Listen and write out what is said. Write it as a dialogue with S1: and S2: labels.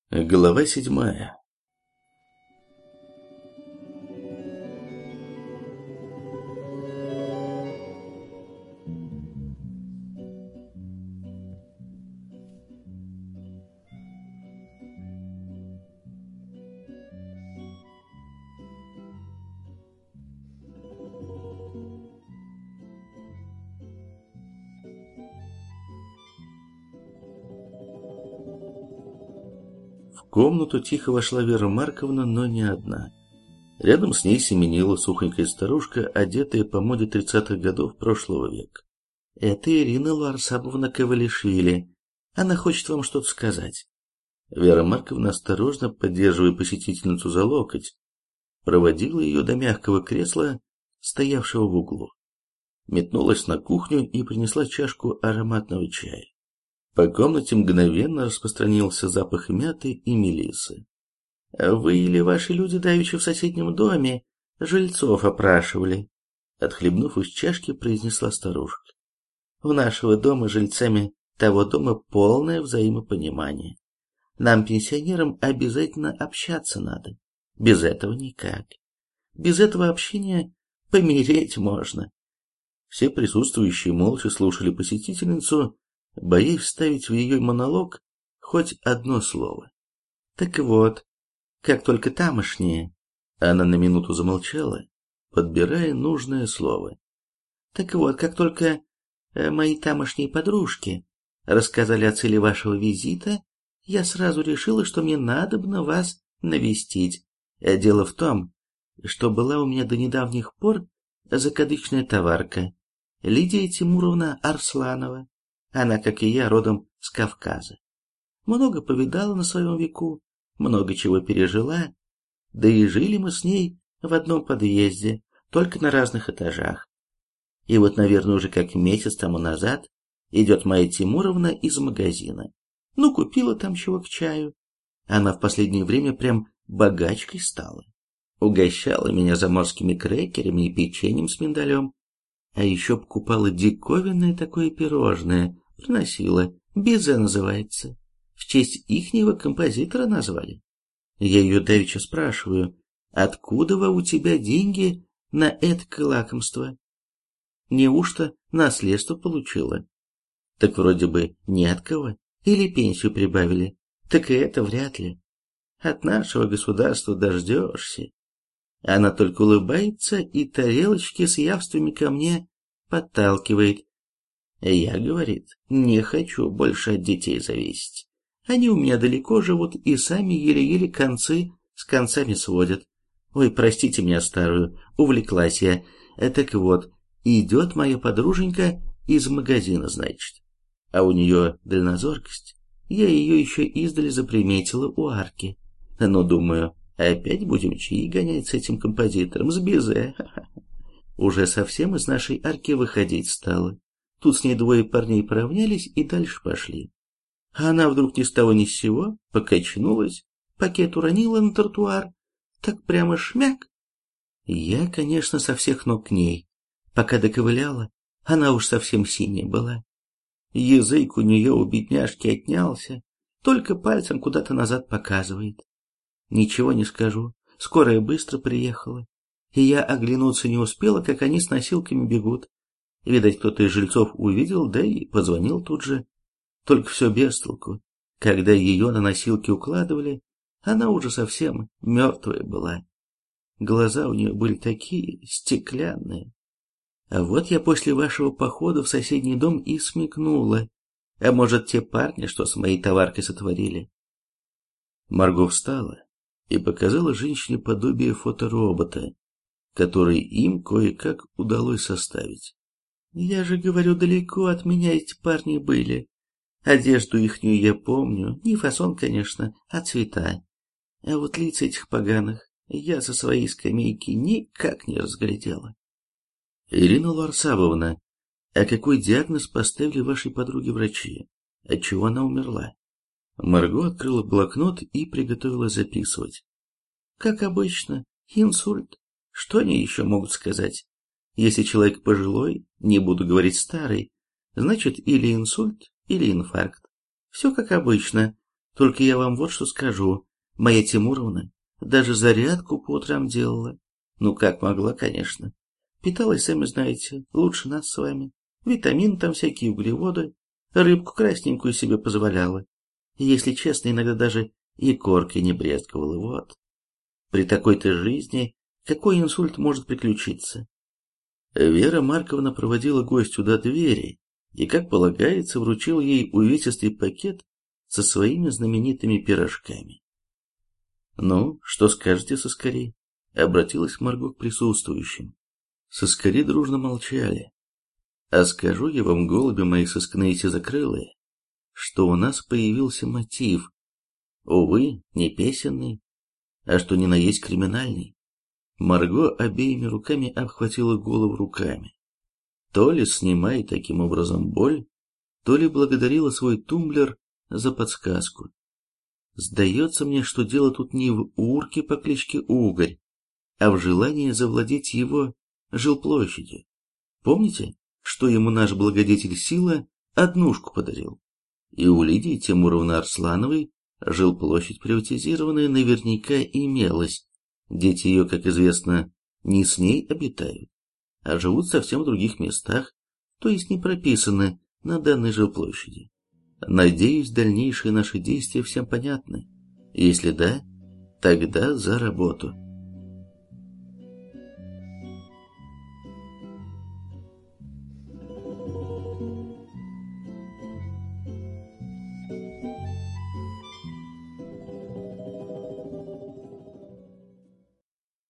S1: Глава 7. В комнату тихо вошла Вера Марковна, но не одна. Рядом с ней семенила сухонькая старушка, одетая по моде 30-х годов прошлого века. «Это Ирина Луарсабовна Кавалишвили. Она хочет вам что-то сказать». Вера Марковна, осторожно поддерживая посетительницу за локоть, проводила ее до мягкого кресла, стоявшего в углу. Метнулась на кухню и принесла чашку ароматного чая. По комнате мгновенно распространился запах мяты и мелиссы. «Вы или ваши люди давеча в соседнем доме жильцов опрашивали?» Отхлебнув из чашки, произнесла старушка. «У нашего дома с жильцами того дома полное взаимопонимание. Нам, пенсионерам, обязательно общаться надо. Без этого никак. Без этого общения помереть можно». Все присутствующие молча слушали посетительницу, боясь вставить в ее монолог хоть одно слово. «Так вот, как только тамошние...» Она на минуту замолчала, подбирая нужное слово. «Так вот, как только мои тамошние подружки рассказали о цели вашего визита, я сразу решила, что мне надобно вас навестить. Дело в том, что была у меня до недавних пор закадычная товарка Лидия Тимуровна Арсланова. Она, как и я, родом с Кавказа. Много повидала на своем веку, много чего пережила, да и жили мы с ней в одном подъезде, только на разных этажах. И вот, наверное, уже как месяц тому назад идет моя Тимуровна из магазина. Ну, купила там чего к чаю. Она в последнее время прям богачкой стала. Угощала меня заморскими крекерами и печеньем с миндалем. А еще покупала диковинное такое пирожное, приносила, безе называется. В честь ихнего композитора назвали. Я ее давеча спрашиваю, откуда у тебя деньги на это лакомство? Неужто наследство получила? Так вроде бы не от кого. Или пенсию прибавили. Так и это вряд ли. От нашего государства дождешься. Она только улыбается и тарелочки с явствами ко мне подталкивает. Я, говорит, не хочу больше от детей зависеть. Они у меня далеко живут и сами еле-еле концы с концами сводят. Ой, простите меня старую, увлеклась я. Так вот, идет моя подруженька из магазина, значит. А у нее дальнозоркость. Я ее еще издали заприметила у арки. Но, думаю, опять будем чаи гонять с этим композитором, с безе. Уже совсем из нашей арки выходить стала. Тут с ней двое парней поравнялись и дальше пошли. А она вдруг ни с того ни с сего покачнулась, пакет уронила на тротуар, так прямо шмяк. Я, конечно, со всех ног к ней. Пока доковыляла, она уж совсем синяя была. Язык у нее у бедняжки отнялся, только пальцем куда-то назад показывает. Ничего не скажу, скорая быстро приехала, и я оглянуться не успела, как они с носилками бегут. Видать, кто-то из жильцов увидел, да и позвонил тут же. Только все без толку. Когда ее на носилки укладывали, она уже совсем мертвая была. Глаза у нее были такие стеклянные. А вот я после вашего похода в соседний дом и смекнула. А может, те парни, что с моей товаркой сотворили? Марго встала и показала женщине подобие фоторобота, который им кое-как удалось составить. Я же говорю, далеко от меня эти парни были. Одежду ихнюю я помню, не фасон, конечно, а цвета. А вот лица этих поганых я со своей скамейки никак не разглядела. Ирина Луарсабовна, а какой диагноз поставили вашей подруге врачи? Отчего она умерла? Марго открыла блокнот и приготовилась записывать. Как обычно, инсульт. Что они еще могут сказать? Если человек пожилой, не буду говорить старый, значит или инсульт, или инфаркт. Все как обычно. Только я вам вот что скажу. Моя Тимуровна даже зарядку по утрам делала. Ну, как могла, конечно. Питалась, сами знаете, лучше нас с вами. Витамины там всякие, углеводы. Рыбку красненькую себе позволяла. И, если честно, иногда даже и коркой не брезговала. Вот. При такой-то жизни какой инсульт может приключиться? Вера Марковна проводила гостю до двери и, как полагается, вручила ей увесистый пакет со своими знаменитыми пирожками. «Ну, что скажете, Соскари?» — обратилась Марго к присутствующим. Соскари дружно молчали. «А скажу я вам, голуби мои сыскные сизокрылые, что у нас появился мотив, увы, не песенный, а что ни на есть криминальный». Марго обеими руками обхватила голову руками. То ли снимая таким образом боль, то ли благодарила свой тумблер за подсказку. Сдается мне, что дело тут не в урке по кличке Угорь, а в желании завладеть его жилплощадью. Помните, что ему наш благодетель Сила однушку подарил? И у Лидии Тимуровны Арслановой жилплощадь приватизированная наверняка имелась. Дети ее, как известно, не с ней обитают, а живут совсем в других местах, то есть не прописаны на данной жилплощади. Надеюсь, дальнейшие наши действия всем понятны. Если да, тогда за работу.